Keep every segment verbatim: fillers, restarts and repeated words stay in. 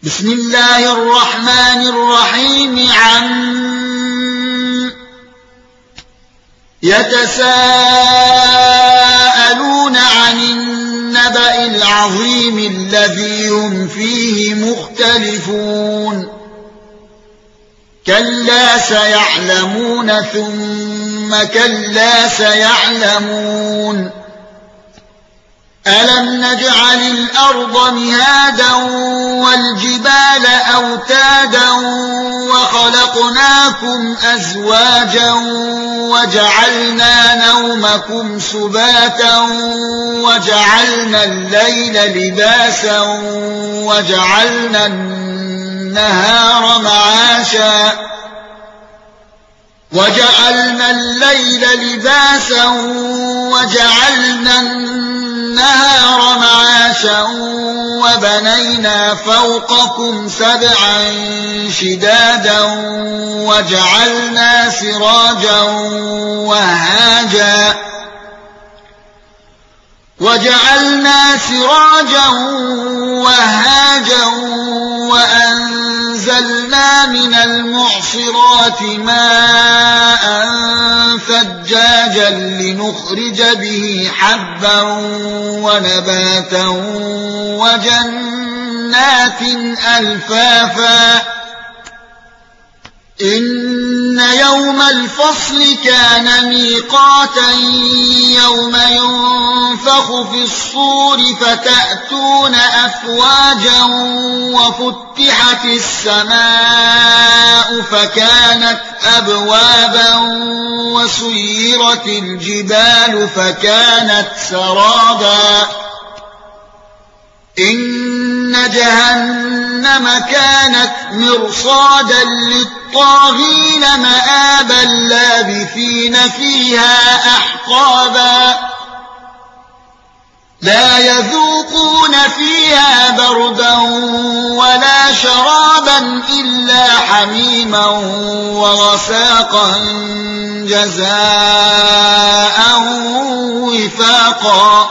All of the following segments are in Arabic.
بسم الله الرحمن الرحيم عم يتساءلون عن النبأ العظيم الذي هم فيه مختلفون كلا سيعلمون ثم كلا سيعلمون ألم نجعل الأرض مهادا والجبال أوتادا وخلقناكم أزواجا وجعلنا نومكم سباتا وجعلنا الليل لباسا وجعلنا النهار معاشا وجعلنا الليل لباسا وجعلنا النهار معاشا وبنينا فوقكم سبعا شدادا وجعلنا سراجا وهاجا وجعلنا سراجا وهاجا وأنزلنا من المعصرات ماء ثجاجا لنخرج به حبا ونباتا وجنات ألفافا إن يوم الفصل كان ميقاتا يوم ينفخ في الصور فتأتون أفواجا وفتحت السماء فكانت أبوابا وسيرت الجبال فكانت سرابا إن جهنم كانت مرصادا للطاغين مآبا لابثين فيها أحقابا لا يذوقون فيها بردا ولا شرابا إلا حميما وغساقا جزاء وفاقا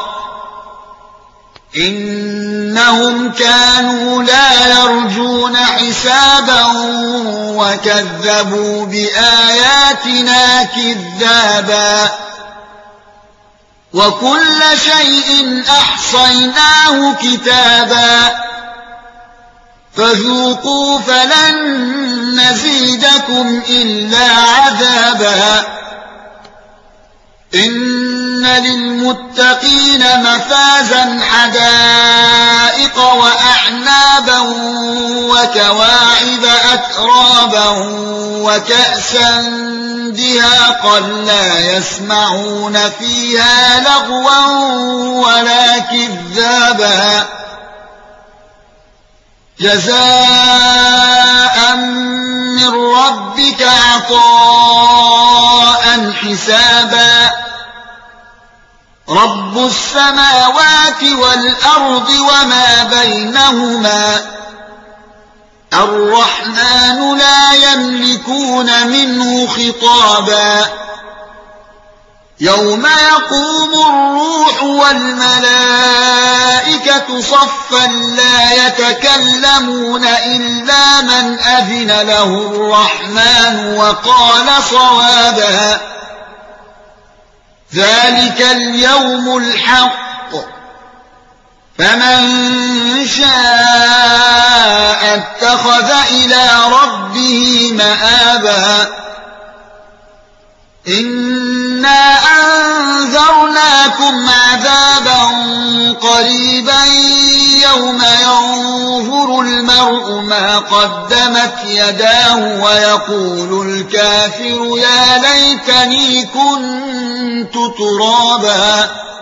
إنهم كانوا لا يرجون حسابا وكذبوا بآياتنا كذابا وكل شيء أحصيناه كتابا فذوقوا فلن نزيدكم إلا عذابا إن للمتقين مفازا حدائق وأعنابا وكواعب أترابا وكأسا دهاقا لا يسمعون فيها لغوا ولا كذابا جزاء من ربك عطاء حسابا رب السماوات والأرض وما بينهما الرحمن لا يملكون منه خطابا يوم يقوم الروح والملائكة صفا لا يتكلمون إلا من أذن له الرحمن وقال صوابا ذلك اليوم الحق فمن شاء اتخذ إلى ربه مآبا إنا أنذرناكم عذابا قريبا يوم ينظر المرء ما قدمت يداه ويقول الكافر يا ليتني كنت ترابا